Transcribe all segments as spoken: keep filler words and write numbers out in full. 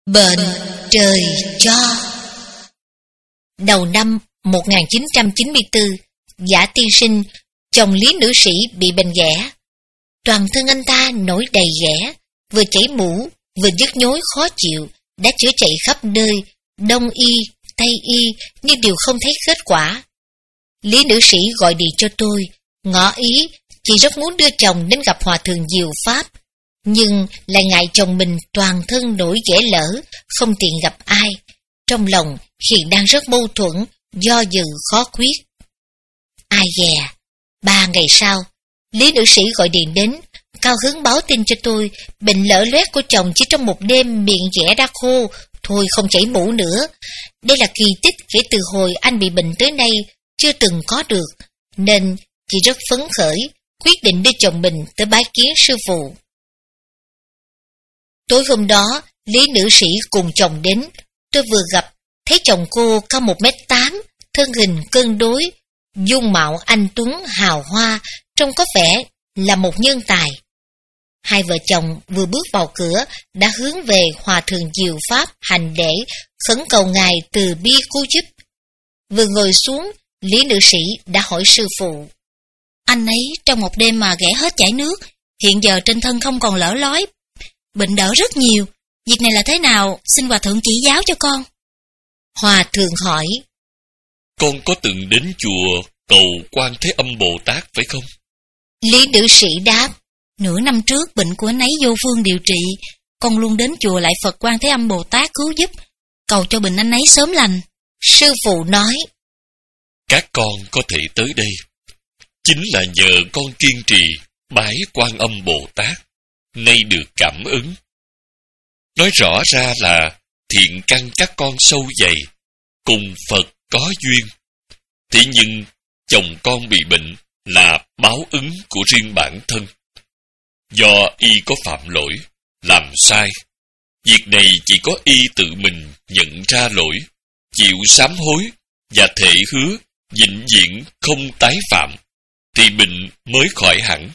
Bệnh trời cho. Đầu năm một nghìn chín trăm chín mươi tư, Giả tiên sinh, chồng Lý nữ sĩ bị bệnh ghẻ. Toàn thân anh ta nổi đầy ghẻ, vừa chảy mũ, vừa nhức nhối khó chịu, đã chữa chạy khắp nơi, đông y, tây y, nhưng đều không thấy kết quả. Lý nữ sĩ gọi điện cho tôi, ngỏ ý chị rất muốn đưa chồng đến gặp Hòa thượng Diệu Pháp, nhưng lại ngại chồng mình toàn thân nổi ghẻ lở, không tiện gặp ai. Trong lòng hiện đang rất mâu thuẫn, do dự khó quyết. Ai dè, ba ngày sau, Lý nữ sĩ gọi điện đến, cao hứng báo tin cho tôi, bệnh lở loét của chồng chỉ trong một đêm miệng ghẻ đã khô, thôi không chảy mũ nữa. Đây là kỳ tích kể từ hồi anh bị bệnh tới nay, chưa từng có được, nên chị rất phấn khởi, quyết định đưa chồng mình tới bái kiến sư phụ. Tối hôm đó, Lý nữ sĩ cùng chồng đến, tôi vừa gặp, thấy chồng cô cao một mét tám, thân hình cân đối, dung mạo anh tuấn hào hoa, trông có vẻ là một nhân tài. Hai vợ chồng vừa bước vào cửa đã hướng về Hòa thượng Diệu Pháp hành lễ, khẩn cầu ngài từ bi cứu giúp. Vừa ngồi xuống, Lý nữ sĩ đã hỏi sư phụ. Anh ấy trong một đêm mà ghẻ hết chảy nước, hiện giờ trên thân không còn lở lói, bệnh đỡ rất nhiều. Việc này là thế nào? Xin Hòa thượng chỉ giáo cho con. Hòa thượng hỏi. Con có từng đến chùa cầu Quan Thế Âm Bồ Tát phải không? Lý nữ sĩ đáp. Nửa năm trước bệnh của anh ấy vô phương điều trị, con luôn đến chùa lại Phật Quan Thế Âm Bồ Tát cứu giúp, cầu cho bệnh anh ấy sớm lành. Sư phụ nói. Các con có thể tới đây chính là nhờ con kiên trì bái Quan Âm Bồ Tát, nay được cảm ứng. Nói rõ ra là thiện căn các con sâu dày, cùng Phật có duyên. Thế nhưng chồng con bị bệnh là báo ứng của riêng bản thân. Do y có phạm lỗi, làm sai. Việc này chỉ có y tự mình nhận ra lỗi, chịu sám hối và thệ hứa vĩnh viễn không tái phạm, thì bệnh mới khỏi hẳn.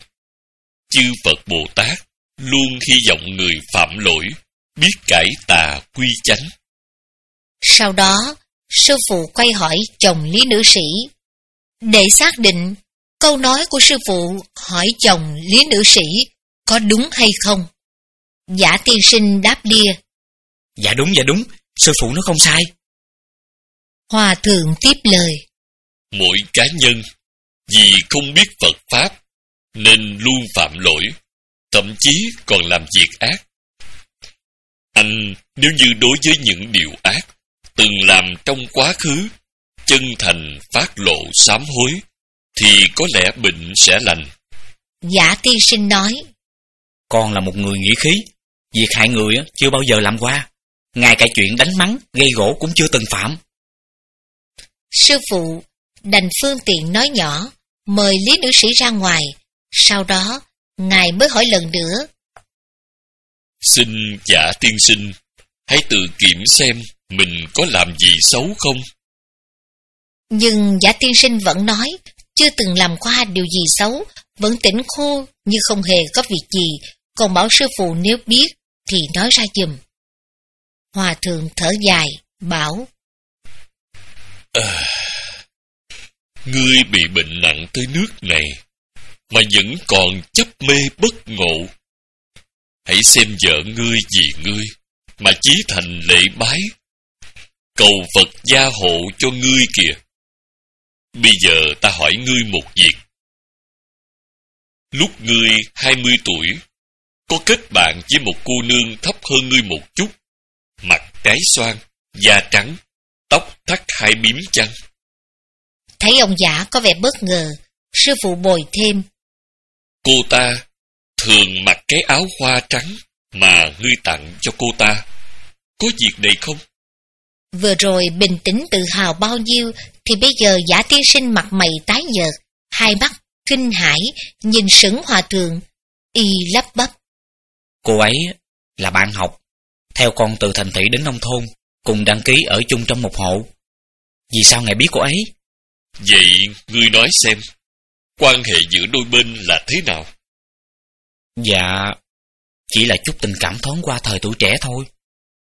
Chư Phật Bồ Tát luôn hy vọng người phạm lỗi biết cải tà quy chánh. Sau đó, sư phụ quay hỏi chồng Lý nữ sĩ. Để xác định, câu nói của sư phụ hỏi chồng Lý nữ sĩ có đúng hay không? Giả tiên sinh đáp lia. Dạ đúng, dạ đúng, sư phụ nó không sai. Hòa thượng tiếp lời. Mỗi cá nhân vì không biết Phật Pháp nên luôn phạm lỗi, thậm chí còn làm việc ác. Anh nếu như đối với những điều ác từng làm trong quá khứ chân thành phát lộ sám hối, thì có lẽ bệnh sẽ lành. Giả tiên sinh nói. Con là một người nghĩa khí, việc hại người chưa bao giờ làm qua, ngay cả chuyện đánh mắng, gây gổ cũng chưa từng phạm. Sư phụ đành phương tiện nói nhỏ, mời Lý nữ sĩ ra ngoài. Sau đó, ngài mới hỏi lần nữa. Xin Giả tiên sinh, hãy tự kiểm xem mình có làm gì xấu không? Nhưng Giả tiên sinh vẫn nói, chưa từng làm qua điều gì xấu, vẫn tỉnh khô như không hề có việc gì, còn bảo sư phụ nếu biết thì nói ra giùm. Hòa thượng thở dài, bảo. À, ngươi bị bệnh nặng tới nước này, mà vẫn còn chấp mê bất ngộ. Hãy xem vợ ngươi vì ngươi, mà chí thành lễ bái, cầu Phật gia hộ cho ngươi kìa. Bây giờ ta hỏi ngươi một việc. Lúc ngươi hai mươi tuổi, có kết bạn với một cô nương thấp hơn ngươi một chút, mặt trái xoan, da trắng, tóc thắt hai bím chăng? Thấy ông Giả có vẻ bất ngờ, sư phụ bồi thêm. Cô ta thường mặc cái áo hoa trắng mà ngươi tặng cho cô ta. Có việc này không? Vừa rồi bình tĩnh tự hào bao nhiêu, thì bây giờ Giả tiên sinh mặt mày tái nhợt, hai mắt kinh hãi nhìn sững hòa thượng, y lắp bắp. Cô ấy là bạn học, theo con từ thành thị đến nông thôn, cùng đăng ký ở chung trong một hộ. Vì sao ngài biết cô ấy? Vậy ngươi nói xem, quan hệ giữa đôi bên là thế nào? Dạ, chỉ là chút tình cảm thoáng qua thời tuổi trẻ thôi.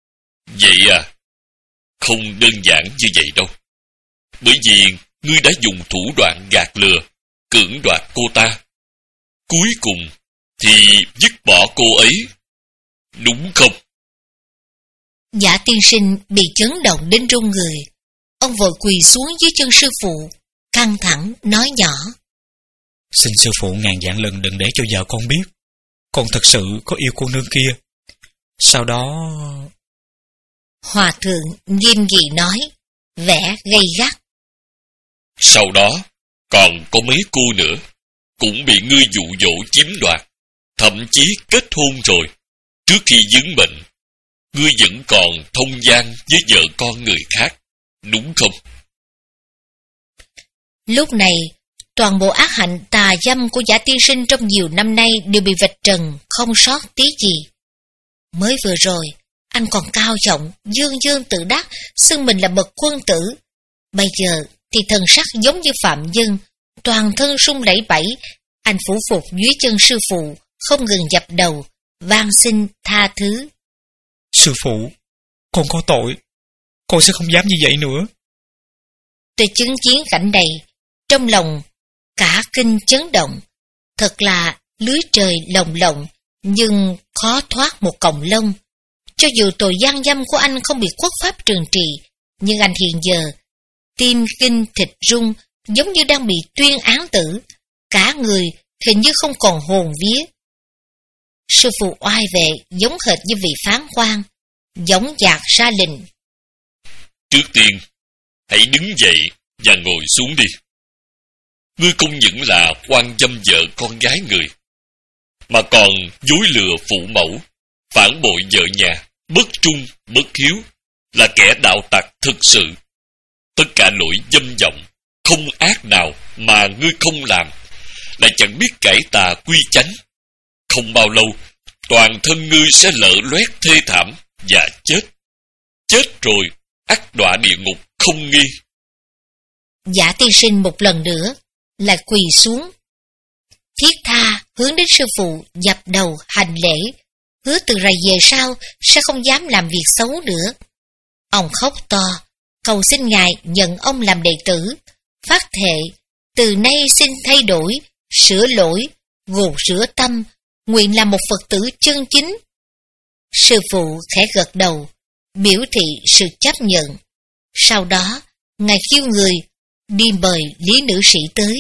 Vậy à? Không đơn giản như vậy đâu. Bởi vì ngươi đã dùng thủ đoạn gạt lừa, cưỡng đoạt cô ta. Cuối cùng thì dứt bỏ cô ấy. Đúng không? Giả tiên sinh bị chấn động đến run người. Ông vội quỳ xuống dưới chân sư phụ, căng thẳng nói nhỏ: Xin sư phụ ngàn vạn lần đừng để cho vợ con biết. Con thật sự có yêu cô nương kia. Sau đó... Hòa thượng nghiêm nghị nói, vẻ gay gắt: Sau đó còn có mấy cô nữa cũng bị ngươi dụ dỗ chiếm đoạt, thậm chí kết hôn rồi. Trước khi vướng bệnh, ngươi vẫn còn thông gian với vợ con người khác, đúng không? Lúc này, toàn bộ ác hạnh tà dâm của Giả tiên sinh trong nhiều năm nay đều bị vạch trần, không sót tí gì. Mới vừa rồi, anh còn cao giọng, dương dương tự đắc, xưng mình là bậc quân tử. Bây giờ thì thần sắc giống như phạm nhân, toàn thân run lẩy bẩy. Anh phủ phục dưới chân sư phụ, không ngừng dập đầu, van xin tha thứ. Sư phụ, con có tội, con sẽ không dám như vậy nữa. Tôi chứng kiến cảnh này, trong lòng cả kinh chấn động. Thật là lưới trời lồng lộng, nhưng khó thoát một cọng lông. Cho dù tội gian dâm của anh không bị quốc pháp trừng trị, nhưng anh hiện giờ tim kinh thịt rung, giống như đang bị tuyên án tử, cả người hình như không còn hồn vía. Sư phụ oai vệ giống hệt như vị phán quan, giống dạc ra lệnh: Trước tiên, hãy đứng dậy và ngồi xuống đi. Ngươi không những là quan dâm vợ con gái người, mà còn dối lừa phụ mẫu, phản bội vợ nhà, bất trung, bất hiếu, là kẻ đạo tặc thực sự. Tất cả lỗi dâm vọng, không ác nào mà ngươi không làm, lại chẳng biết cải tà quy chánh. Không bao lâu, toàn thân ngươi sẽ lở loét thê thảm và chết. Chết rồi, ắt đọa địa ngục không nghi. Giả tiên sinh một lần nữa lại quỳ xuống, thiết tha hướng đến sư phụ dập đầu hành lễ, hứa từ rày về sau sẽ không dám làm việc xấu nữa. Ông khóc to, cầu xin Ngài nhận ông làm đệ tử, phát thệ từ nay xin thay đổi, sửa lỗi, gột rửa tâm, nguyện làm một Phật tử chân chính. Sư phụ khẽ gật đầu, biểu thị sự chấp nhận. Sau đó, Ngài kêu người đi mời Lý nữ sĩ tới.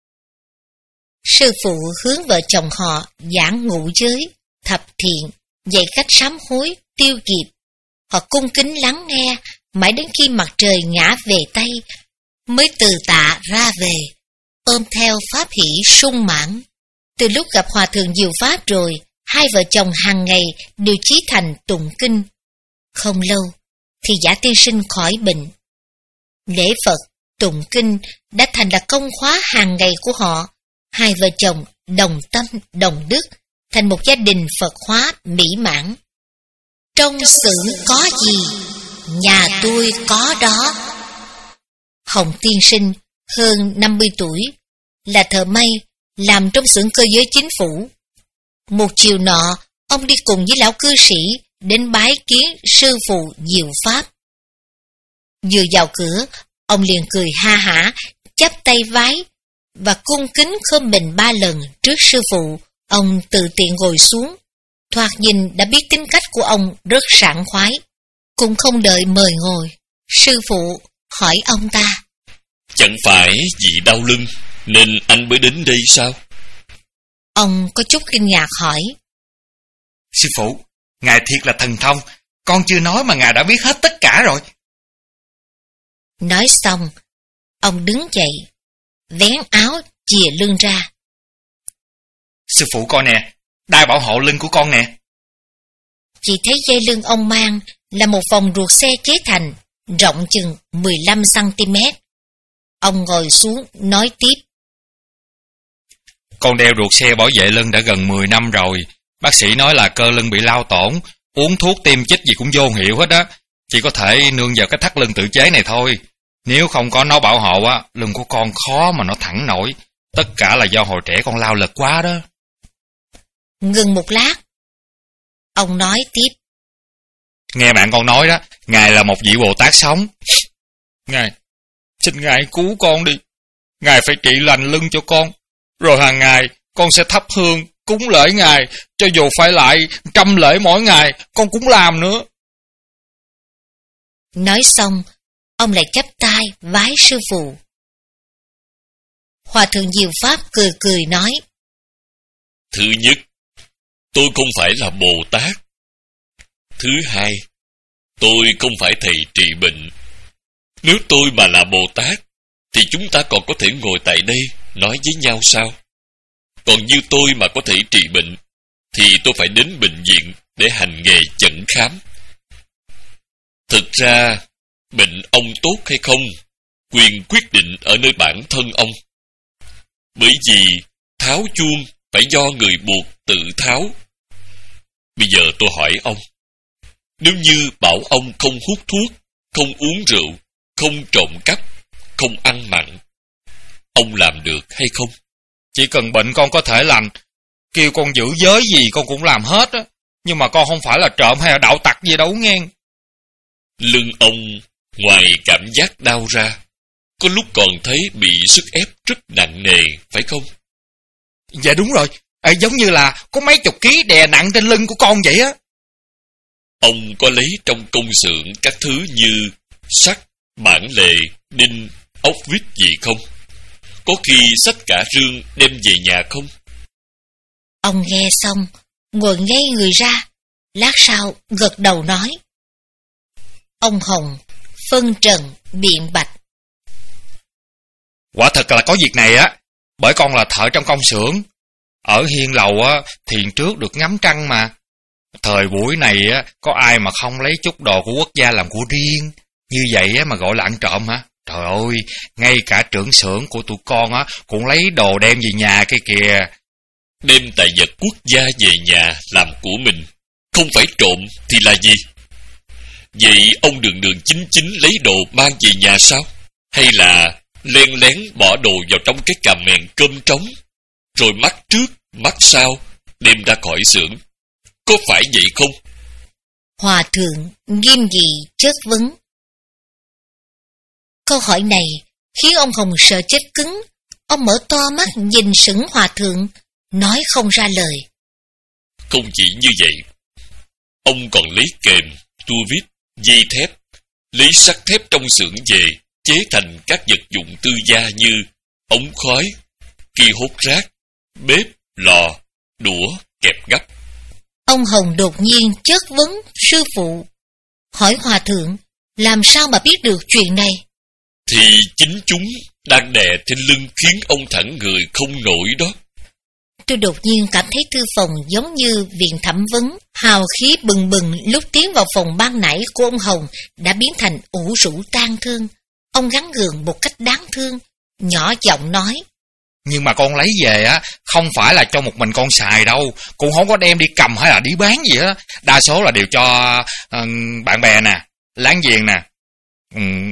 Sư phụ hướng vợ chồng họ giảng ngũ giới, thập thiện, dạy cách sám hối, tiêu kiệt. Họ cung kính lắng nghe, mãi đến khi mặt trời ngã về Tây, mới từ tạ ra về, ôm theo pháp hỷ sung mãn. Từ lúc gặp Hòa thượng Diệu Pháp rồi, hai vợ chồng hàng ngày đều chí thành tụng kinh. Không lâu, thì Giả tiên sinh khỏi bệnh. Lễ Phật, tụng kinh đã thành là công khóa hàng ngày của họ. Hai vợ chồng đồng tâm, đồng đức, thành một gia đình Phật hóa mỹ mãn. Trong xưởng có gì, nhà tôi có đó. Hồng tiên sinh, hơn năm mươi tuổi, là thợ may, làm trong xưởng cơ giới chính phủ. Một chiều nọ, ông đi cùng với lão cư sĩ đến bái kiến sư phụ Diệu Pháp. Vừa vào cửa, ông liền cười ha hả, chắp tay vái và cung kính khom mình ba lần trước sư phụ. Ông tự tiện ngồi xuống, thoạt nhìn đã biết tính cách của ông rất sảng khoái. Cũng không đợi mời ngồi, sư phụ hỏi ông ta: Chẳng phải vì đau lưng nên anh mới đến đây sao? Ông có chút kinh ngạc hỏi: Sư phụ, Ngài thiệt là thần thông, con chưa nói mà Ngài đã biết hết tất cả rồi. Nói xong, ông đứng dậy, vén áo chìa lưng ra. Sư phụ coi nè, đai bảo hộ lưng của con nè. Chỉ thấy dây lưng ông mang là một vòng ruột xe chế thành, rộng chừng mười lăm xăng ti mét. Ông ngồi xuống nói tiếp: Con đeo ruột xe bảo vệ lưng đã gần mười năm rồi. Bác sĩ nói là cơ lưng bị lao tổn, uống thuốc tiêm chích gì cũng vô hiệu hết á. Chỉ có thể nương vào cái thắt lưng tự chế này thôi. Nếu không có nó bảo hộ á, lưng của con khó mà nó thẳng nổi. Tất cả là do hồi trẻ con lao lực quá đó. Ngừng một lát, ông nói tiếp: Nghe bạn con nói đó, Ngài là một vị Bồ Tát sống. Ngài, xin Ngài cứu con đi. Ngài phải trị lành lưng cho con. Rồi hàng ngày, con sẽ thắp hương, cúng lễ Ngài. Cho dù phải lại trăm lễ mỗi ngày, con cũng làm nữa. Nói xong, ông lại chắp tay vái sư phụ. Hòa thượng Diệu Pháp cười cười nói: Thứ nhất, tôi không phải là Bồ Tát. Thứ hai, tôi không phải thầy trị bệnh. Nếu tôi mà là Bồ Tát, thì chúng ta còn có thể ngồi tại đây nói với nhau sao? Còn như tôi mà có thể trị bệnh, thì tôi phải đến bệnh viện để hành nghề chẩn khám. Thực ra, bệnh ông tốt hay không, quyền quyết định ở nơi bản thân ông. Bởi vì tháo chuông phải do người buộc tự tháo. Bây giờ tôi hỏi ông, nếu như bảo ông không hút thuốc, không uống rượu, không trộm cắp, không ăn mặn, ông làm được hay không? Chỉ cần bệnh con có thể lành, kêu con giữ giới gì con cũng làm hết á. Nhưng mà con không phải là trộm hay là đạo tặc gì đâu nghe. Lưng ông ngoài cảm giác đau ra, có lúc còn thấy bị sức ép rất nặng nề, phải không? Dạ đúng rồi, à, giống như là có mấy chục ký đè nặng trên lưng của con vậy á. Ông có lấy trong công xưởng các thứ như sắt, bản lề, đinh, ốc vít gì không? Có khi xách cả rương đem về nhà không? Ông nghe xong, ngồi ngay người ra, lát sau gật đầu nói. Ông Hồng phân trần biện bạch: Quả thật là có việc này á, bởi con là thợ trong công xưởng. Ở hiên lầu á, thiền trước được ngắm trăng mà. Thời buổi này á, có ai mà không lấy chút đồ của quốc gia làm của riêng. Như vậy á mà gọi là ăn trộm hả? Trời ơi, ngay cả trưởng xưởng của tụi con á cũng lấy đồ đem về nhà kia kìa. Đem tài vật quốc gia về nhà làm của mình, không phải trộm thì là gì? Vậy ông đường đường chính chính lấy đồ mang về nhà sao? Hay là len lén bỏ đồ vào trong cái cà mền cơm trống, rồi mắt trước, mắt sau, đem ra khỏi xưởng? Có phải vậy không? Hòa thượng nghiêm nghị chất vấn. Câu hỏi này khiến ông Hồng sợ chết cứng. Ông mở to mắt nhìn sững hòa thượng, nói không ra lời. Không chỉ như vậy, ông còn lấy kềm, tua vít, dây thép, lấy sắt thép trong xưởng về, chế thành các vật dụng tư gia như ống khói, ki hút rác, bếp, lò, đũa, kẹp gấp. Ông Hồng đột nhiên chất vấn sư phụ, hỏi hòa thượng làm sao mà biết được chuyện này. Thì chính chúng đang đè trên lưng khiến ông thẳng người không nổi đó. Tôi đột nhiên cảm thấy thư phòng giống như viện thẩm vấn, hào khí bừng bừng lúc tiến vào phòng ban nãy của ông Hồng đã biến thành ủ rũ tang thương. Ông gắn gượng một cách đáng thương, nhỏ giọng nói. Nhưng mà con lấy về á, không phải là cho một mình con xài đâu, cũng không có đem đi cầm hay là đi bán gì hết. Đa số là đều cho uh, bạn bè nè, láng giềng nè. Um,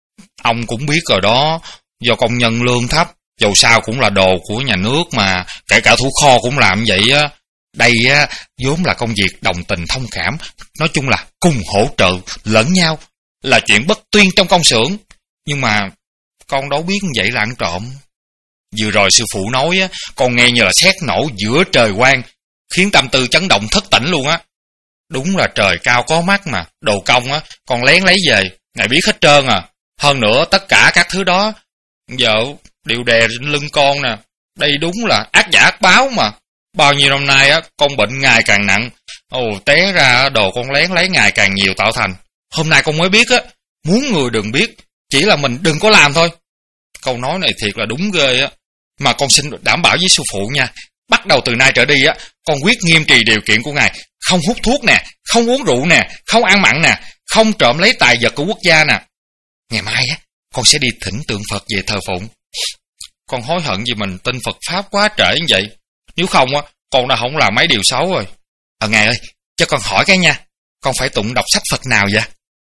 ông cũng biết rồi đó, do công nhân lương thấp, dù sao cũng là đồ của nhà nước mà, kể cả thủ kho cũng làm vậy á. Đây á, vốn là công việc đồng tình thông cảm, nói chung là cùng hỗ trợ lẫn nhau, là chuyện bất tuyên trong công xưởng. Nhưng mà con đâu biết như vậy là ăn trộm. Vừa rồi sư phụ nói á, con nghe như là sét nổ giữa trời quang, khiến tâm tư chấn động thất tỉnh luôn á. Đúng là trời cao có mắt mà, đồ công á, con lén lấy về, ngài biết hết trơn à. Hơn nữa tất cả các thứ đó, giờ đều đè trên lưng con nè. Đây đúng là ác giả ác báo mà. Bao nhiêu năm nay á, con bệnh ngày càng nặng. Ồ, té ra đồ con lén lấy ngày càng nhiều tạo thành. Hôm nay con mới biết á, muốn người đừng biết, chỉ là mình đừng có làm thôi. Câu nói này thiệt là đúng ghê á. Mà con xin đảm bảo với sư phụ nha, bắt đầu từ nay trở đi á, con quyết nghiêm trì điều kiện của ngài. Không hút thuốc nè, không uống rượu nè, không ăn mặn nè, không trộm lấy tài vật của quốc gia nè. Ngày mai á, con sẽ đi thỉnh tượng Phật về thờ phụng. Con hối hận vì mình tin Phật Pháp quá trễ như vậy. Nếu không á, con đã không làm mấy điều xấu rồi. Ờ ngài ơi, cho con hỏi cái nha, con phải tụng đọc sách Phật nào vậy?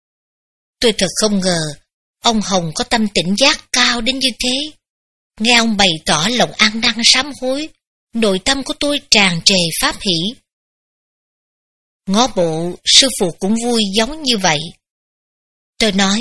Tôi thật không ngờ ông Hồng có tâm tỉnh giác cao đến như thế. Nghe ông bày tỏ lòng ăn năn sám hối, nội tâm của tôi tràn trề pháp hỷ. Ngó bộ sư phụ cũng vui giống như vậy. Tôi nói,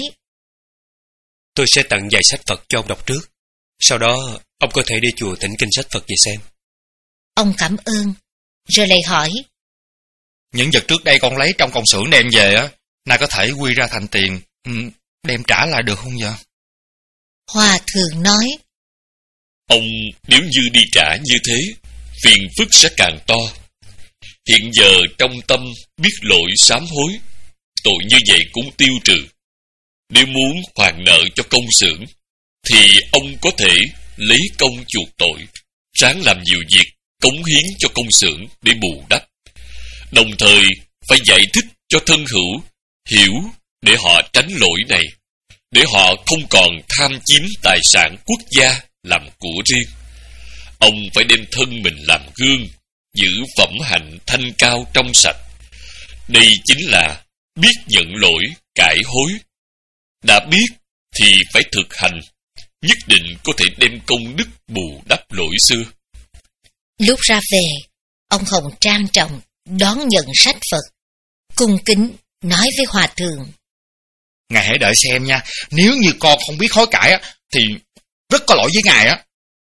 tôi sẽ tặng vài sách Phật cho ông đọc trước. Sau đó, ông có thể đi chùa thỉnh kinh sách Phật về xem. Ông cảm ơn, rồi lại hỏi, những vật trước đây con lấy trong công xưởng đem về á, nay có thể quy ra thành tiền, đem trả lại được không vậy? Hòa thượng nói, ông nếu như đi trả như thế, phiền phức sẽ càng to. Hiện giờ trong tâm biết lỗi sám hối, tội như vậy cũng tiêu trừ. Nếu muốn hoàn nợ cho công xưởng, thì ông có thể lấy công chuộc tội, ráng làm nhiều việc, cống hiến cho công xưởng để bù đắp. Đồng thời phải giải thích cho thân hữu hiểu để họ tránh lỗi này, để họ không còn tham chiếm tài sản quốc gia làm của riêng. Ông phải đem thân mình làm gương, giữ phẩm hạnh thanh cao trong sạch. Đây chính là biết nhận lỗi, cải hối. Đã biết thì phải thực hành, nhất định có thể đem công đức bù đắp lỗi xưa. Lúc ra về, ông Hồng trang trọng đón nhận sách Phật, cung kính nói với hòa thượng, ngài hãy đợi xem nha, nếu như con không biết hối cải á, thì rất có lỗi với ngài á.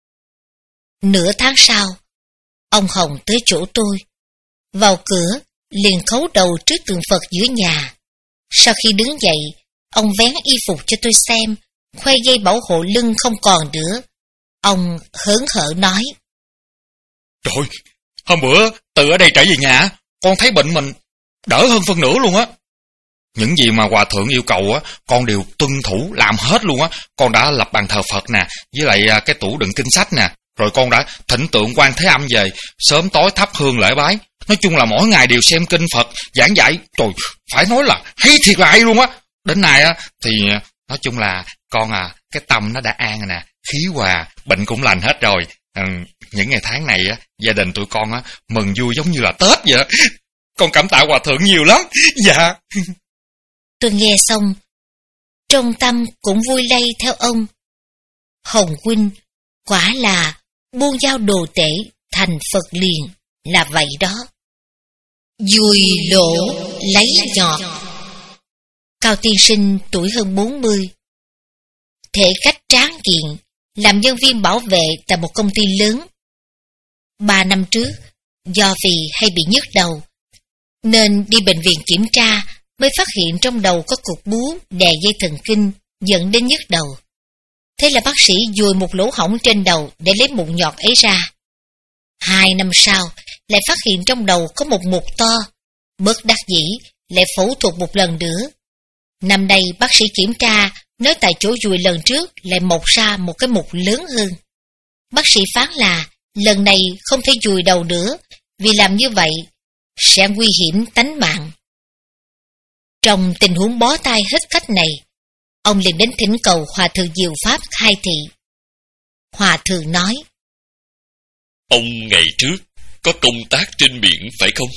Nửa tháng sau, ông Hồng tới chỗ tôi, vào cửa liền khấu đầu trước tượng Phật giữa nhà. Sau khi đứng dậy, ông vén y phục cho tôi xem, khoe dây bảo hộ lưng không còn nữa. Ông hớn hở nói, trời, hôm bữa từ ở đây trở về nhà, con thấy bệnh mình đỡ hơn phân nửa luôn á. Những gì mà hòa thượng yêu cầu á, con đều tuân thủ làm hết luôn á. Con đã lập bàn thờ Phật nè, với lại cái tủ đựng kinh sách nè, rồi con đã thỉnh tượng Quan Thế Âm về, sớm tối thắp hương lễ bái. Nói chung là mỗi ngày đều xem kinh Phật giảng dạy, trời, phải nói là hay thiệt là hay luôn á. Đến nay á thì nói chung là con à, cái tâm nó đã an rồi nè, khí hòa, bệnh cũng lành hết rồi. Ừ, những ngày tháng này á, gia đình tụi con á mừng vui giống như là Tết vậy. Con cảm tạ hòa thượng nhiều lắm. Dạ. Tôi nghe xong, trong tâm cũng vui lây theo ông. Hồng huynh quả là buông dao đồ tể thành Phật liền, là vậy đó. Dùi lỗ lấy nhọt. Cao tiên sinh tuổi hơn bốn mươi, thể cách tráng kiện, làm nhân viên bảo vệ tại một công ty lớn. Ba năm trước, do vì hay bị nhức đầu, nên đi bệnh viện kiểm tra mới phát hiện trong đầu có cục bú đè dây thần kinh dẫn đến nhức đầu. Thế là bác sĩ dùi một lỗ hổng trên đầu để lấy mụn nhọt ấy ra. Hai năm sau, lại phát hiện trong đầu có một mụn to, bất đắc dĩ lại phẫu thuật một lần nữa. Năm nay bác sĩ kiểm tra, nói tại chỗ dùi lần trước lại mọc ra một cái mụn lớn hơn. Bác sĩ phán là lần này không thể dùi đầu nữa, vì làm như vậy sẽ nguy hiểm tánh mạng. Trong tình huống bó tay hết cách này, ông liền đến thỉnh cầu Hòa thượng Diệu Pháp khai thị. Hòa thượng nói, ông ngày trước có công tác trên biển phải không?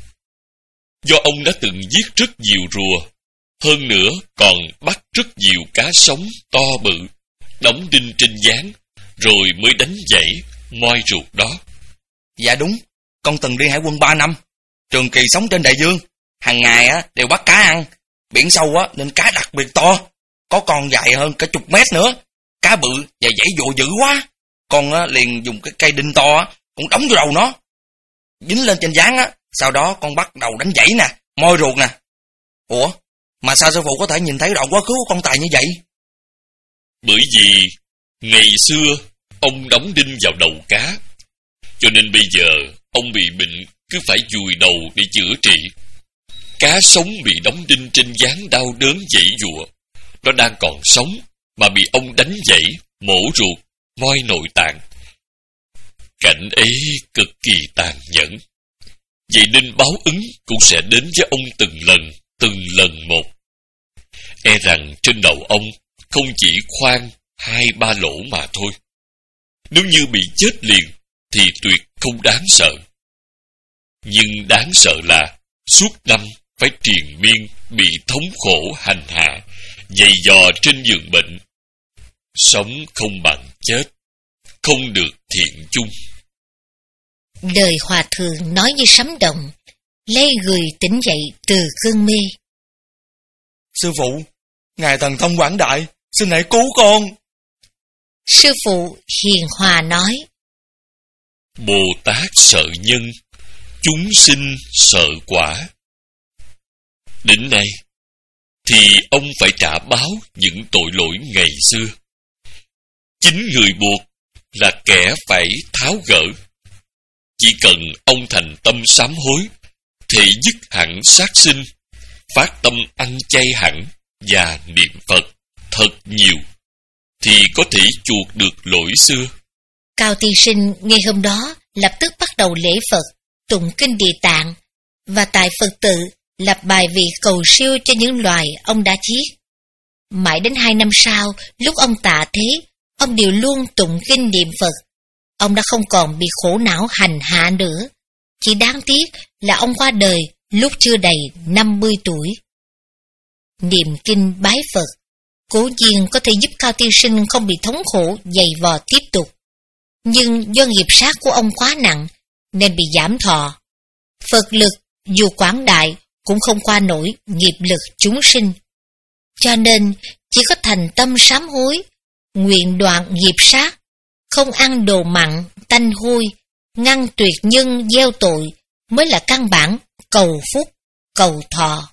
Do ông đã từng giết rất nhiều rùa, hơn nữa còn bắt rất nhiều cá sống to bự, đóng đinh trên gián, rồi mới đánh dãy moi ruột đó. Dạ đúng, con từng đi hải quân ba năm, trường kỳ sống trên đại dương, hàng ngày á đều bắt cá ăn. Biển sâu á nên cá đặc biệt to, có con dài hơn cả chục mét nữa. Cá bự và dãy dụa dữ quá, con á liền dùng cái cây đinh to á cũng đóng vô đầu nó, dính lên trên gián á. Sau đó con bắt đầu đánh dãy nè, moi ruột nè. Ủa, mà sao sư phụ có thể nhìn thấy đoạn quá khứ của con Tài như vậy? Bởi vì ngày xưa ông đóng đinh vào đầu cá, cho nên bây giờ ông bị bệnh cứ phải dùi đầu để chữa trị. Cá sống bị đóng đinh trên gián đau đớn dãy dụa, nó đang còn sống mà bị ông đánh dãy, mổ ruột, moi nội tạng. Cảnh ấy cực kỳ tàn nhẫn. Vậy nên báo ứng cũng sẽ đến với ông từng lần, từng lần một. E rằng trên đầu ông không chỉ khoan hai ba lỗ mà thôi. Nếu như bị chết liền thì tuyệt không đáng sợ. Nhưng đáng sợ là suốt năm phải triền miên bị thống khổ hành hạ, dày dò trên giường bệnh. Sống không bằng chết, không được thiện chung. Lời Hòa thượng nói như sấm động, lấy người tỉnh dậy từ cơn mê. Sư phụ, ngài thần thông quảng đại, xin hãy cứu con. Sư phụ hiền hòa nói: Bồ Tát sợ nhân, chúng sinh sợ quả. Đến nay thì ông phải trả báo những tội lỗi ngày xưa. Chính người buộc là kẻ phải tháo gỡ. Chỉ cần ông thành tâm sám hối thì dứt hẳn sát sinh, phát tâm ăn chay hẳn và niệm Phật thật nhiều thì có thể chuộc được lỗi xưa. Cao Tiên Sinh ngay hôm đó lập tức bắt đầu lễ Phật, tụng kinh Địa Tạng và tại Phật tự lập bài vị cầu siêu cho những loài ông đã giết. Mãi đến hai năm sau, lúc ông tạ thế, ông đều luôn tụng kinh niệm Phật. Ông đã không còn bị khổ não hành hạ nữa. Chỉ đáng tiếc là ông qua đời lúc chưa đầy năm mươi tuổi. Niệm kinh bái Phật cố nhiên có thể giúp Cao Tiên Sinh không bị thống khổ dày vò tiếp tục, nhưng do nghiệp sát của ông quá nặng nên bị giảm thọ. Phật lực dù quảng đại cũng không qua nổi nghiệp lực chúng sinh, cho nên chỉ có thành tâm sám hối, nguyện đoạn nghiệp sát, không ăn đồ mặn tanh hôi, ngăn tuyệt nhân gieo tội mới là căn bản cầu phúc cầu thọ.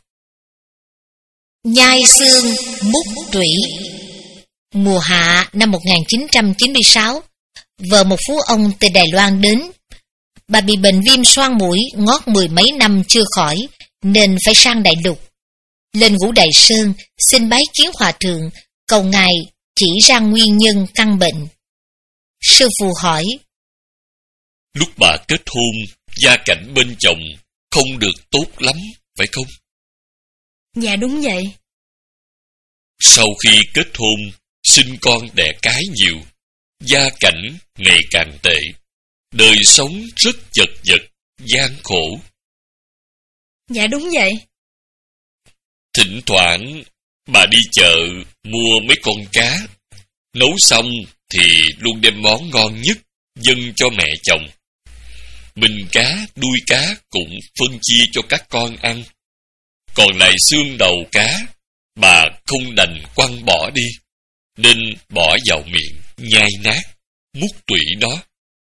Nhai xương múc trụy. Mùa hạ năm một nghìn chín trăm chín mươi sáu, vợ một phú ông từ Đài Loan đến. Bà bị bệnh viêm xoang mũi ngót mười mấy năm chưa khỏi, nên phải sang Đại Lục. Lên Ngũ Đại Sơn xin bái kiến hòa thượng, cầu ngài chỉ ra nguyên nhân căn bệnh. Sư phụ hỏi: Lúc bà kết hôn, gia cảnh bên chồng không được tốt lắm, phải không? Dạ đúng vậy. Sau khi kết hôn, sinh con đẻ cái nhiều, gia cảnh ngày càng tệ, đời sống rất chật vật, gian khổ. Dạ đúng vậy. Thỉnh thoảng bà đi chợ mua mấy con cá, nấu xong thì luôn đem món ngon nhất dâng cho mẹ chồng. Mình cá, đuôi cá cũng phân chia cho các con ăn. Còn lại xương đầu cá, bà không đành quăng bỏ đi, nên bỏ vào miệng, nhai nát, mút tủy nó.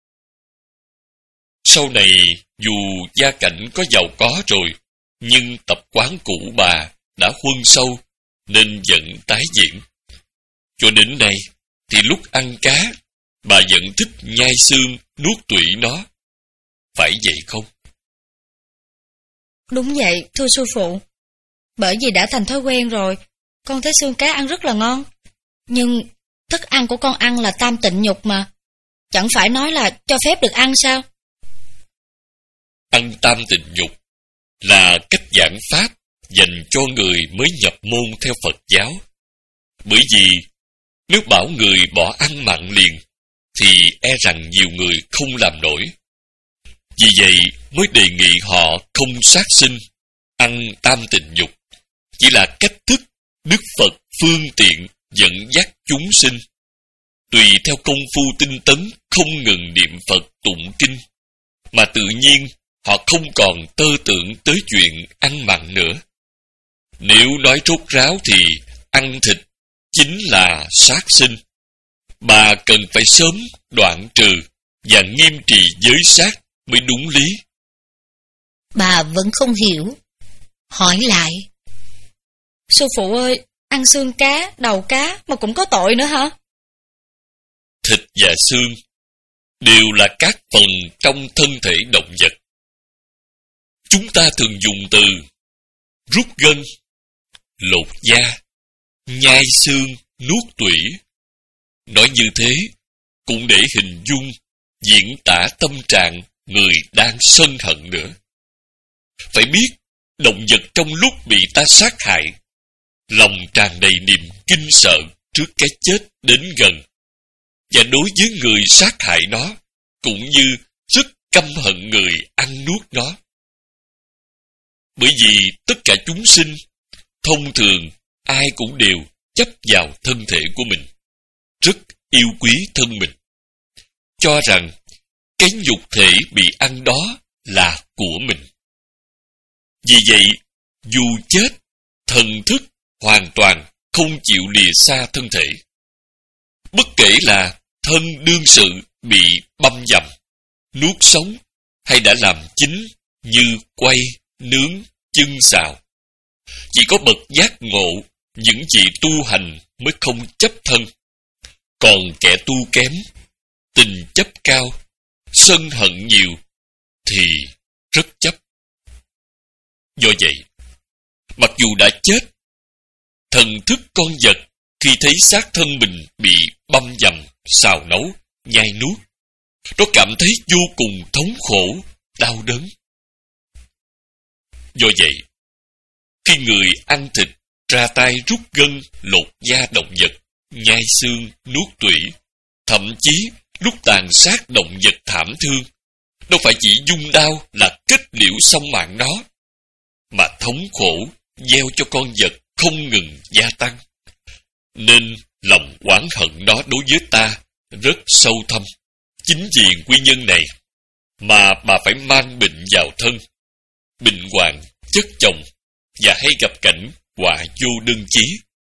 Sau này, dù gia cảnh có giàu có rồi, nhưng tập quán cũ bà đã khuân sâu, nên vẫn tái diễn. Cho đến nay, thì lúc ăn cá, bà vẫn thích nhai xương, nuốt tủy nó. Phải vậy không? Đúng vậy, thưa sư phụ. Bởi vì đã thành thói quen rồi, con thấy xương cá ăn rất là ngon. Nhưng thức ăn của con ăn là tam tịnh nhục mà. Chẳng phải nói là cho phép được ăn sao? Ăn tam tịnh nhục là cách giảng pháp dành cho người mới nhập môn theo Phật giáo. Bởi vì nếu bảo người bỏ ăn mặn liền, thì e rằng nhiều người không làm nổi. Vì vậy mới đề nghị họ không sát sinh, ăn tam tịnh nhục chỉ là cách thức Đức Phật phương tiện dẫn dắt chúng sinh. Tùy theo công phu tinh tấn không ngừng niệm Phật tụng kinh, mà tự nhiên họ không còn tơ tưởng tới chuyện ăn mặn nữa. Nếu nói rốt ráo thì ăn thịt chính là sát sinh. Bà cần phải sớm đoạn trừ và nghiêm trì giới sát mới đúng lý. Bà vẫn không hiểu, hỏi lại: Sư phụ ơi, ăn xương cá, đầu cá mà cũng có tội nữa hả? Thịt và xương đều là các phần trong thân thể động vật. Chúng ta thường dùng từ rút gân, lột da, nhai xương, nuốt tủy. Nói như thế cũng để hình dung, diễn tả tâm trạng người đang sân hận nữa. Phải biết, động vật trong lúc bị ta sát hại, lòng tràn đầy niềm kinh sợ trước cái chết đến gần, và đối với người sát hại nó cũng như rất căm hận người ăn nuốt nó. Bởi vì tất cả chúng sinh, thông thường ai cũng đều chấp vào thân thể của mình, rất yêu quý thân mình, cho rằng cái nhục thể bị ăn đó là của mình. Vì vậy, dù chết, thần thức hoàn toàn không chịu lìa xa thân thể. Bất kể là thân đương sự bị băm dầm, nuốt sống hay đã làm chín như quay, nướng, chưng xào. Chỉ có bậc giác ngộ, những vị tu hành mới không chấp thân. Còn kẻ tu kém, tình chấp cao, sân hận nhiều, thì rất chấp. Do vậy, mặc dù đã chết, thần thức con vật khi thấy xác thân mình bị băm dầm, xào nấu, nhai nuốt, nó cảm thấy vô cùng thống khổ, đau đớn. Do vậy, khi người ăn thịt, ra tay rút gân, lột da động vật, nhai xương, nuốt tủy, thậm chí lúc tàn sát động vật thảm thương, đâu phải chỉ dung đao là kết liễu xong mạng nó, mà thống khổ gieo cho con vật không ngừng gia tăng. Nên lòng oán hận đó đối với ta rất sâu thâm. Chính vì nguyên nhân này mà bà phải mang bệnh vào thân, bệnh hoạn, chất chồng và hay gặp cảnh họa vô đơn chí.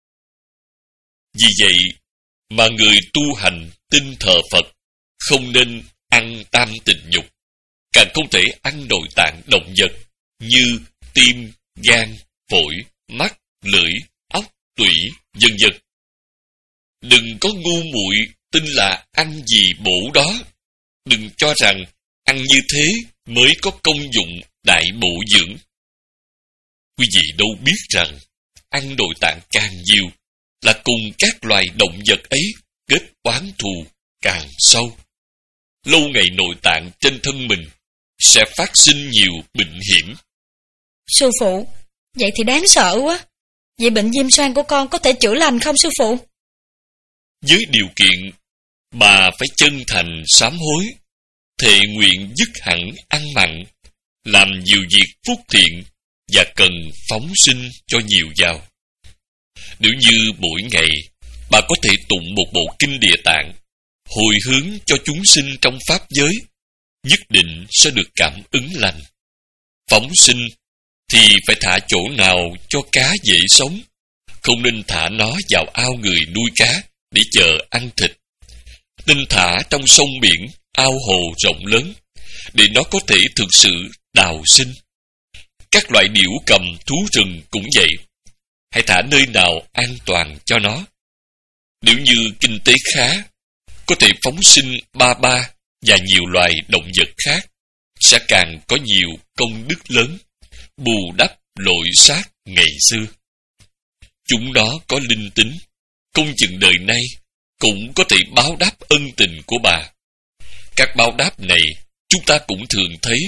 Vì vậy mà người tu hành tin thờ Phật không nên ăn tam tịnh nhục, càng không thể ăn nội tạng động vật như tim, gan, phổi, mắt, lưỡi, óc, tủy, vân vân. Đừng có ngu muội tin là ăn gì bổ đó. Đừng cho rằng ăn như thế mới có công dụng đại bổ dưỡng. Quý vị đâu biết rằng ăn nội tạng càng nhiều là cùng các loài động vật ấy kết oán thù càng sâu. Lâu ngày nội tạng trên thân mình sẽ phát sinh nhiều bệnh hiểm. Sư phụ, vậy thì đáng sợ quá. Vậy bệnh viêm xoang của con có thể chữa lành không sư phụ? Với điều kiện bà phải chân thành sám hối, thệ nguyện dứt hẳn ăn mặn, làm nhiều việc phúc thiện và cần phóng sinh cho nhiều vào. Nếu như mỗi ngày bà có thể tụng một bộ kinh Địa Tạng, hồi hướng cho chúng sinh trong pháp giới, nhất định sẽ được cảm ứng lành. Phóng sinh thì phải thả chỗ nào cho cá dễ sống, không nên thả nó vào ao người nuôi cá để chờ ăn thịt. Nên thả trong sông biển, ao hồ rộng lớn, để nó có thể thực sự đào sinh. Các loại điểu cầm, thú rừng cũng vậy. Hãy thả nơi nào an toàn cho nó. Nếu như kinh tế khá, có thể phóng sinh ba ba và nhiều loài động vật khác, sẽ càng có nhiều công đức lớn, bù đắp lội sát ngày xưa. Chúng đó có linh tính, không chừng đời nay cũng có thể báo đáp ân tình của bà. Các báo đáp này chúng ta cũng thường thấy.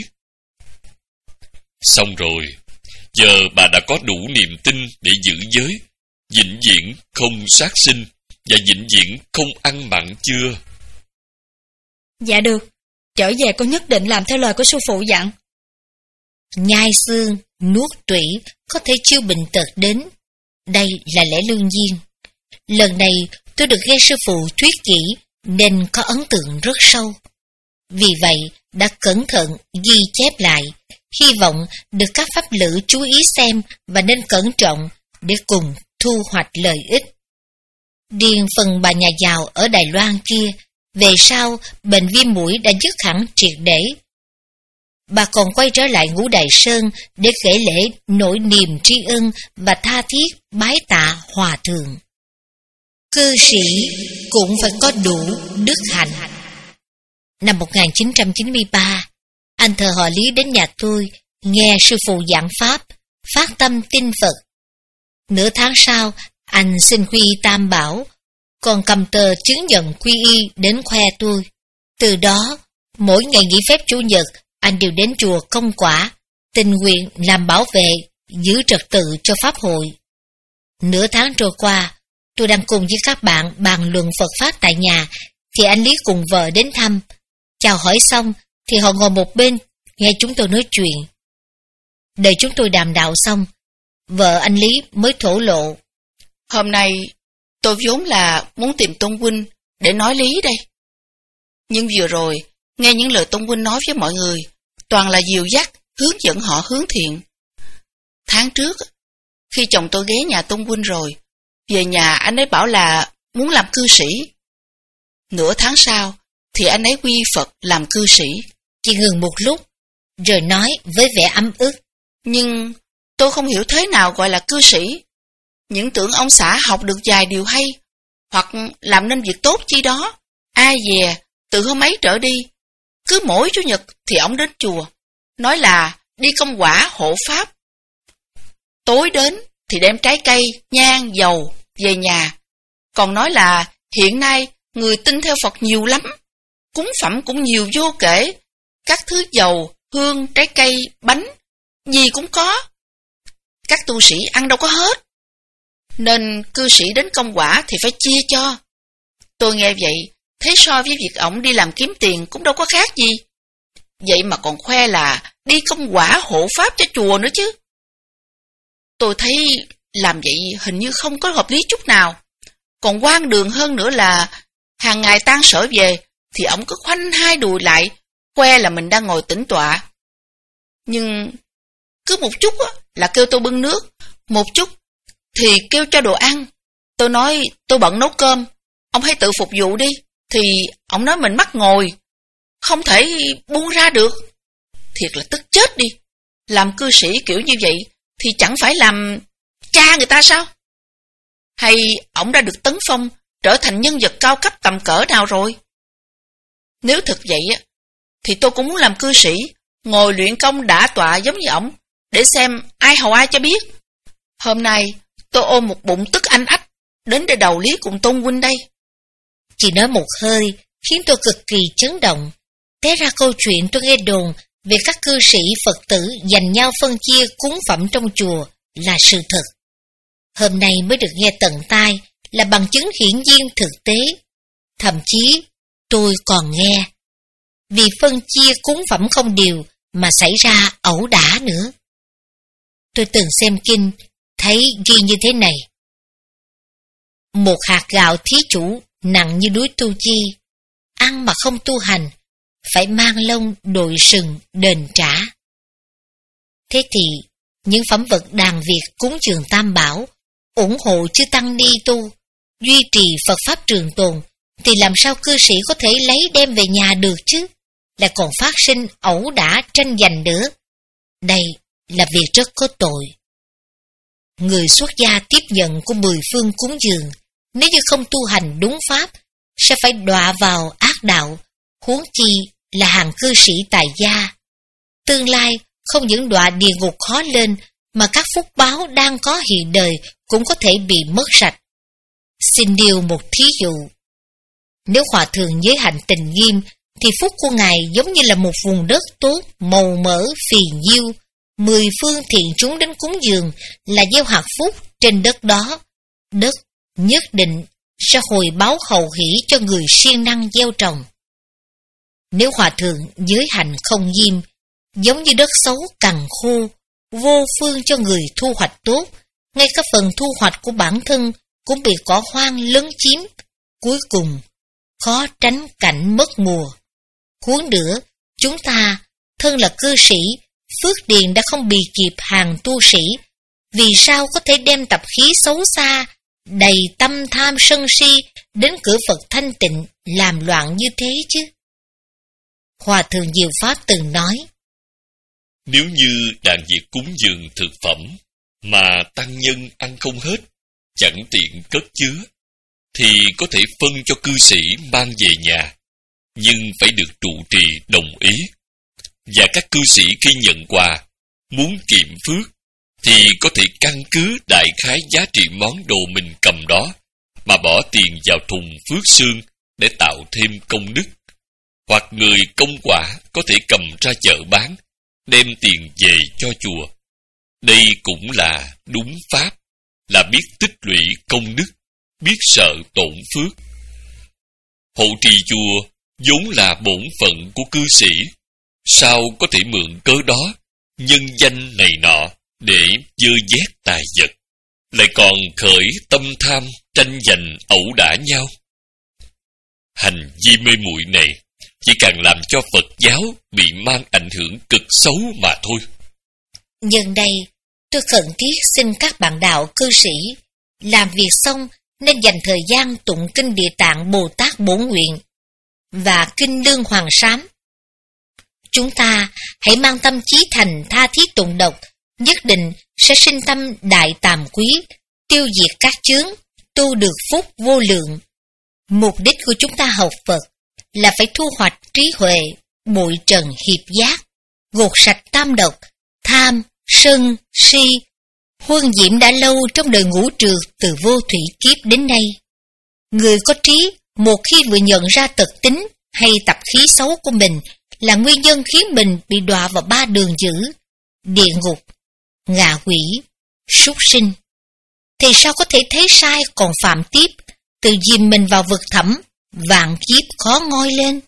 Xong rồi, giờ bà đã có đủ niềm tin để giữ giới, vĩnh viễn không sát sinh và vĩnh viễn không ăn mặn chưa? Dạ được, trở về con nhất định làm theo lời của sư phụ dặn. Nhai xương, nuốt tủy có thể chiêu bệnh tật đến. Đây là lẽ lương duyên. Lần này tôi được nghe sư phụ thuyết kỹ nên có ấn tượng rất sâu. Vì vậy đã cẩn thận ghi chép lại, hy vọng được các pháp lữ chú ý xem và nên cẩn trọng để cùng thu hoạch lợi ích. Riêng phần bà nhà giàu ở Đài Loan kia, về sau bệnh viêm mũi đã dứt hẳn triệt để. Bà còn quay trở lại Ngũ Đài Sơn để kể lễ nỗi niềm tri ân và tha thiết bái tạ hòa thượng. Cư sĩ cũng phải có đủ đức hạnh. Năm một nghìn chín trăm chín mươi ba, anh thợ họ Lý đến nhà tôi, nghe sư phụ giảng pháp, phát tâm tin Phật. Nửa tháng sau, anh xin quy y Tam Bảo, còn cầm tờ chứng nhận quy y đến khoe tôi. Từ đó, mỗi ngày nghỉ phép Chủ nhật, anh đều đến chùa Công Quả, tình nguyện làm bảo vệ, giữ trật tự cho pháp hội. Nửa tháng trôi qua, tôi đang cùng với các bạn bàn luận Phật Pháp tại nhà, thì anh Lý cùng vợ đến thăm. Chào hỏi xong, thì họ ngồi một bên, nghe chúng tôi nói chuyện. Đợi chúng tôi đàm đạo xong, vợ anh Lý mới thổ lộ. Hôm nay, tôi vốn là muốn tìm Tôn huynh để nói lý đây. Nhưng vừa rồi, nghe những lời Tôn huynh nói với mọi người, toàn là dìu dắt, hướng dẫn họ hướng thiện. Tháng trước, khi chồng tôi ghé nhà Tôn Huynh rồi, về nhà anh ấy bảo là muốn làm cư sĩ. Nửa tháng sau, thì anh ấy quy Phật làm cư sĩ. Chị ngừng một lúc, rồi nói với vẻ ấm ức. Nhưng tôi không hiểu thế nào gọi là cư sĩ. Những tưởng ông xã học được vài điều hay, hoặc làm nên việc tốt chi đó. Ai dè, từ hôm ấy trở đi, cứ mỗi Chủ nhật thì ông đến chùa, nói là đi công quả hộ pháp. Tối đến thì đem trái cây, nhang, dầu về nhà. Còn nói là hiện nay người tin theo Phật nhiều lắm, cúng phẩm cũng nhiều vô kể, các thứ dầu, hương, trái cây, bánh, gì cũng có. Các tu sĩ ăn đâu có hết, nên cư sĩ đến công quả thì phải chia cho. Tôi nghe vậy, thấy so với việc ổng đi làm kiếm tiền cũng đâu có khác gì. Vậy mà còn khoe là đi công quả hộ pháp cho chùa nữa chứ. Tôi thấy làm vậy hình như không có hợp lý chút nào. Còn hoang đường hơn nữa là hàng ngày tang sở về thì ổng cứ khoanh hai đùi lại, khoe là mình đang ngồi tĩnh tọa. Nhưng cứ một chút á, là kêu tôi bưng nước, một chút thì kêu cho đồ ăn. Tôi nói tôi bận nấu cơm, ông hãy tự phục vụ đi. Thì ông nói mình mắc ngồi, không thể buông ra được. Thiệt là tức chết đi. Làm cư sĩ kiểu như vậy thì chẳng phải làm cha người ta sao? Hay ổng đã được tấn phong trở thành nhân vật cao cấp tầm cỡ nào rồi? Nếu thực vậy á, thì tôi cũng muốn làm cư sĩ, ngồi luyện công đả tọa giống như ổng, để xem ai hầu ai cho biết. Hôm nay tôi ôm một bụng tức anh ách đến để đầu lý cùng Tôn Huynh đây. Chị nói một hơi khiến tôi cực kỳ chấn động. Té ra câu chuyện tôi nghe đồn về các cư sĩ Phật tử giành nhau phân chia cúng phẩm trong chùa là sự thật. Hôm nay mới được nghe tận tai, là bằng chứng hiển nhiên thực tế. Thậm chí tôi còn nghe vì phân chia cúng phẩm không đều mà xảy ra ẩu đả nữa. Tôi từng xem kinh, thấy ghi như thế này. Một hạt gạo thí chủ nặng như núi Tu Chi, ăn mà không tu hành, phải mang lông đội sừng đền trả. Thế thì, những phẩm vật đàn Việt cúng dường Tam Bảo, ủng hộ chư Tăng Ni tu, duy trì Phật Pháp trường tồn, thì làm sao cư sĩ có thể lấy đem về nhà được chứ? Lại còn phát sinh ẩu đả tranh giành nữa. Đây là việc rất có tội. Người xuất gia tiếp nhận của mười phương cúng dường, nếu như không tu hành đúng pháp, sẽ phải đọa vào ác đạo, huống chi là hàng cư sĩ tài gia. Tương lai không những đọa địa ngục khó lên, mà các phúc báo đang có hiện đời cũng có thể bị mất sạch. Xin điều một thí dụ. Nếu hòa thượng giới hạnh tình nghiêm, thì phúc của ngài giống như là một vùng đất tốt, màu mỡ, phì nhiêu. Mười phương thiện chúng đến cúng dường là gieo hạt phúc trên đất đó. Đất nhất định sẽ hồi báo hậu hỷ cho người siêng năng gieo trồng. Nếu hòa thượng giới hạnh không nghiêm, giống như đất xấu cằn khô, vô phương cho người thu hoạch tốt, ngay cả phần thu hoạch của bản thân cũng bị cỏ hoang lấn chiếm, cuối cùng khó tránh cảnh mất mùa. Huống nữa, chúng ta thân là cư sĩ, phước điền đã không bì kịp hàng tu sĩ, vì sao có thể đem tập khí xấu xa, đầy tâm tham sân si đến cửa Phật thanh tịnh làm loạn như thế chứ? Hòa thượng Diệu Pháp từng nói, nếu như đàn Việt cúng dường thực phẩm mà tăng nhân ăn không hết, chẳng tiện cất chứa, thì có thể phân cho cư sĩ mang về nhà, nhưng phải được trụ trì đồng ý. Và các cư sĩ khi nhận quà, muốn kiệm phước, thì có thể căn cứ đại khái giá trị món đồ mình cầm đó, mà bỏ tiền vào thùng phước xương để tạo thêm công đức. Hoặc người công quả có thể cầm ra chợ bán, đem tiền về cho chùa. Đây cũng là đúng pháp, là biết tích lũy công đức, biết sợ tổn phước. Hộ trì chùa vốn là bổn phận của cư sĩ, sao có thể mượn cớ đó, nhân danh này nọ để dơ vét tài vật, lại còn khởi tâm tham tranh giành ẩu đả nhau. Hành vi mê muội này chỉ càng làm cho Phật giáo bị mang ảnh hưởng cực xấu mà thôi. Nhân đây, Tôi khẩn thiết xin các bạn đạo cư sĩ làm việc xong nên dành thời gian tụng kinh Địa Tạng Bồ Tát Bổn Nguyện và kinh Lương Hoàng Sám. Chúng ta hãy mang tâm chí thành tha thiết tụng đọc, nhất định sẽ sinh tâm đại tàm quý, tiêu diệt các chướng, tu được phúc vô lượng. Mục đích của chúng ta học Phật là phải thu hoạch trí huệ, bụi trần hiệp giác, gột sạch tam độc, tham, sân, si, huân diễm đã lâu trong đời ngũ trượt từ vô thủy kiếp đến nay. Người có trí, một khi vừa nhận ra tật tính hay tập khí xấu của mình là nguyên nhân khiến mình bị đọa vào ba đường dữ, địa ngục, ngạ quỷ, súc sinh, thì sao có thể thấy sai còn phạm tiếp, tự dìm mình vào vực thẳm, vạn kiếp khó ngoi lên.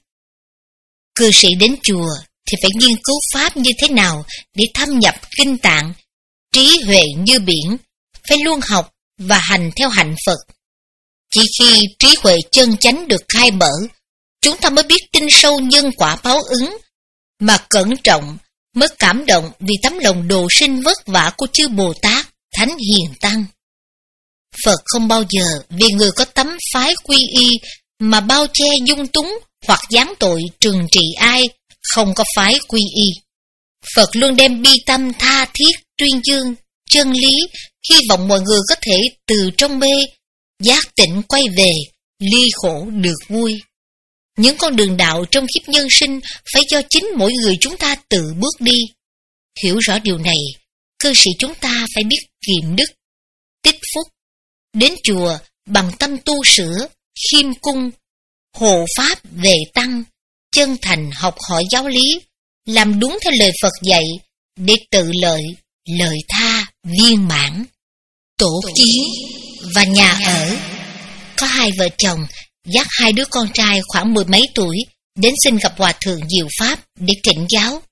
Cư sĩ đến chùa thì phải nghiên cứu pháp như thế nào để thâm nhập kinh tạng, trí huệ như biển, phải luôn học và hành theo hạnh Phật. Chỉ khi trí huệ chân chánh được khai mở, chúng ta mới biết tin sâu nhân quả báo ứng, mà cẩn trọng mới cảm động vì tấm lòng độ sinh vất vả của chư Bồ Tát, Thánh Hiền Tăng. Phật không bao giờ vì người có tấm phái quy y mà bao che dung túng hoặc giáng tội trừng trị ai không có phái quy y. Phật luôn đem bi tâm tha thiết tuyên dương chân lý, hy vọng mọi người có thể từ trong mê giác tỉnh quay về, ly khổ được vui. Những con đường đạo trong kiếp nhân sinh phải do chính mỗi người chúng ta tự bước đi. Hiểu rõ điều này, cư sĩ chúng ta phải biết kiệm đức, tích phúc, đến chùa bằng tâm tu sửa, khiêm cung, hộ pháp về tăng, chân thành học hỏi giáo lý, làm đúng theo lời Phật dạy để tự lợi, lợi tha, viên mãn. Tổ kiến và nhà ở. Có hai vợ chồng dắt hai đứa con trai khoảng mười mấy tuổi đến xin gặp Hòa Thượng Diệu Pháp để thỉnh giáo.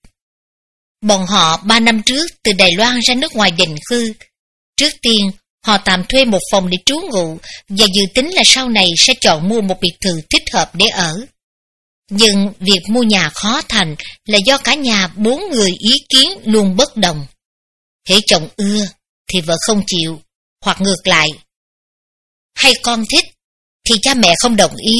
Bọn họ ba năm trước từ Đài Loan ra nước ngoài định cư. Trước tiên, họ tạm thuê một phòng để trú ngụ và dự tính là sau này sẽ chọn mua một biệt thự thích hợp để ở. Nhưng việc mua nhà khó thành là do cả nhà bốn người ý kiến luôn bất đồng. Hễ chồng ưa thì vợ không chịu, hoặc ngược lại. Hay con thích thì cha mẹ không đồng ý.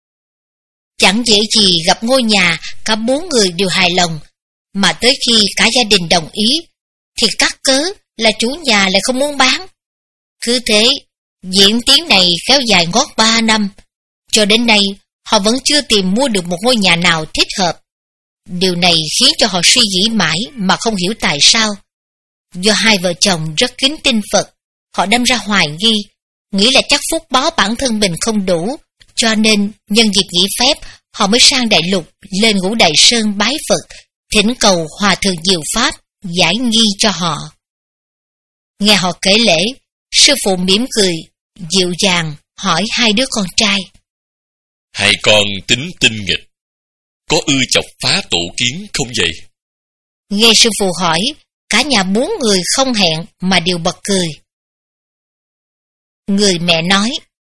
Chẳng dễ gì gặp ngôi nhà cả bốn người đều hài lòng, mà tới khi cả gia đình đồng ý thì cắt cớ là chủ nhà lại không muốn bán. Cứ thế, diễn tiến này kéo dài ngót ba năm, cho đến nay họ vẫn chưa tìm mua được một ngôi nhà nào thích hợp. Điều này khiến cho họ suy nghĩ mãi mà không hiểu tại sao. Do hai vợ chồng rất kính tin Phật, họ đâm ra hoài nghi, nghĩ là chắc phúc báo bản thân mình không đủ, cho nên nhân dịp nghỉ phép họ mới sang Đại Lục lên Ngũ Đại Sơn bái Phật, thỉnh cầu Hòa Thượng Diệu Pháp giải nghi cho họ. Nghe họ kể lễ, sư phụ mỉm cười, dịu dàng hỏi hai đứa con trai: Hai con tính tinh nghịch, có ưa chọc phá tổ kiến không vậy? Nghe sư phụ hỏi, cả nhà bốn người không hẹn mà đều bật cười. Người mẹ nói: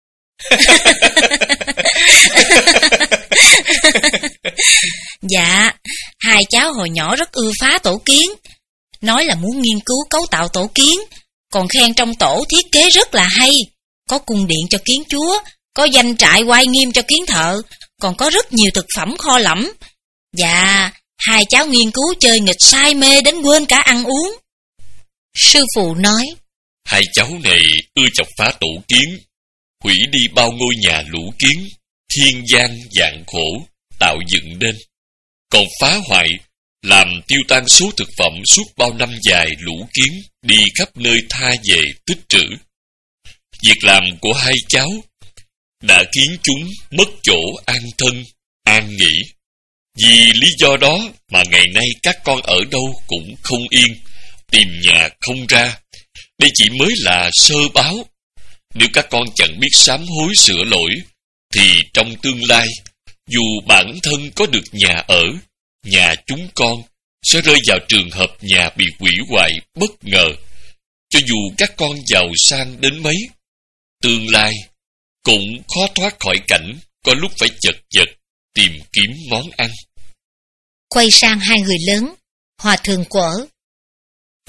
Dạ, hai cháu hồi nhỏ rất ưa phá tổ kiến, nói là muốn nghiên cứu cấu tạo tổ kiến, còn khen trong tổ thiết kế rất là hay, có cung điện cho kiến chúa, có danh trại oai nghiêm cho kiến thợ, còn có rất nhiều thực phẩm kho lẫm. Dạ, hai cháu nghiên cứu chơi nghịch say mê đến quên cả ăn uống. Sư phụ nói: Hai cháu này ưa chọc phá tổ kiến, hủy đi bao ngôi nhà lũ kiến, thiên gian vạn khổ tạo dựng nên, còn phá hoại, làm tiêu tan số thực phẩm suốt bao năm dài lũ kiến đi khắp nơi tha về tích trữ. Việc làm của hai cháu đã khiến chúng mất chỗ an thân, an nghỉ. Vì lý do đó mà ngày nay các con ở đâu cũng không yên, tìm nhà không ra. Đây chỉ mới là sơ báo. Nếu các con chẳng biết sám hối sửa lỗi, thì trong tương lai, dù bản thân có được nhà ở, nhà chúng con sẽ rơi vào trường hợp nhà bị hủy hoại bất ngờ. Cho dù các con giàu sang đến mấy, tương lai cũng khó thoát khỏi cảnh có lúc phải chật vật tìm kiếm món ăn. Quay sang hai người lớn, Hòa Thượng quở: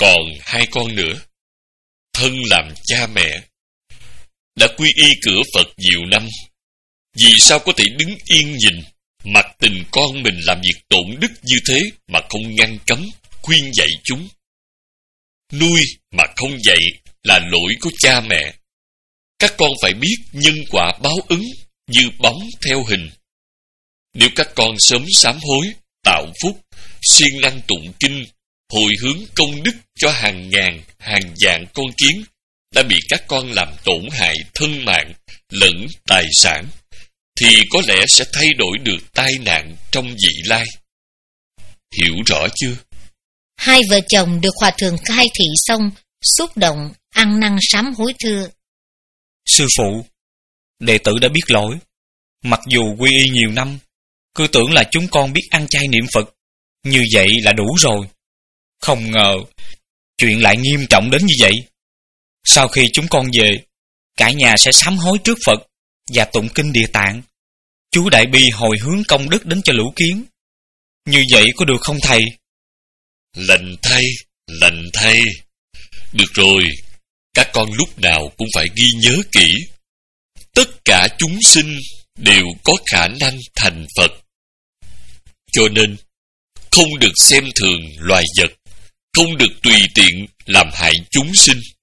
còn hai con nữa. Thân làm cha mẹ, đã quy y cửa Phật nhiều năm, vì sao có thể đứng yên nhìn, mặc tình con mình làm việc tổn đức như thế mà không ngăn cấm, khuyên dạy chúng? Nuôi mà không dạy là lỗi của cha mẹ. Các con phải biết nhân quả báo ứng như bóng theo hình. Nếu các con sớm sám hối, tạo phúc, siêng năng tụng kinh, hồi hướng công đức cho hàng ngàn, hàng vạn con kiến đã bị các con làm tổn hại thân mạng lẫn tài sản, thì có lẽ sẽ thay đổi được tai nạn trong vị lai. Hiểu rõ chưa? Hai vợ chồng được hòa thượng khai thị xong, xúc động, ăn năn sám hối thưa: Sư phụ, đệ tử đã biết lỗi. Mặc dù quy y nhiều năm, cứ tưởng là chúng con biết ăn chay niệm Phật, như vậy là đủ rồi. Không ngờ, chuyện lại nghiêm trọng đến như vậy. Sau khi chúng con về, cả nhà sẽ sám hối trước Phật và tụng kinh Địa Tạng, chú Đại Bi hồi hướng công đức đến cho lũ kiến. Như vậy có được không thầy? Lành thay, lành thay. Được rồi, các con lúc nào cũng phải ghi nhớ kỹ. Tất cả chúng sinh đều có khả năng thành Phật. Cho nên, không được xem thường loài vật, không được tùy tiện làm hại chúng sinh.